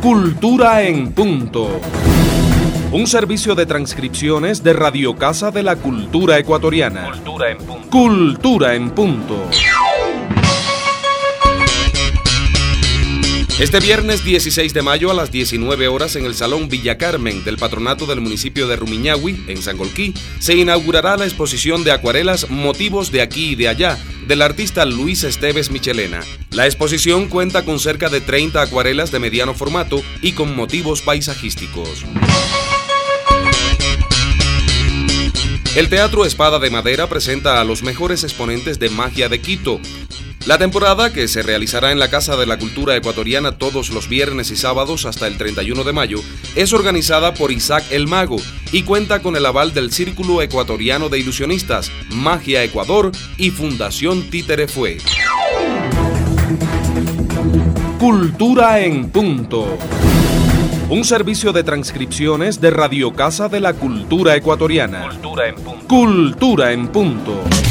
Cultura en Punto. Un servicio de transcripciones de Radio Casa de la Cultura Ecuatoriana. Cultura en Punto. Cultura en Punto. Este viernes 16 de mayo a las 19 horas en el Salón Villa Carmen del Patronato del municipio de Rumiñahui, en Sangolquí, se inaugurará la exposición de acuarelas Motivos de aquí y de allá, del artista Luis Esteves Michelena. La exposición cuenta con cerca de 30 acuarelas de mediano formato y con motivos paisajísticos. El Teatro Espada de Madera presenta a los mejores exponentes de magia de Quito. La temporada, que se realizará en la Casa de la Cultura Ecuatoriana todos los viernes y sábados hasta el 31 de mayo, es organizada por Isaac el Mago y cuenta con el aval del Círculo Ecuatoriano de Ilusionistas, Magia Ecuador y Fundación Títere Fue. Cultura en Punto. Un servicio de transcripciones de Radio Casa de la Cultura Ecuatoriana. Cultura en Punto. Cultura en Punto.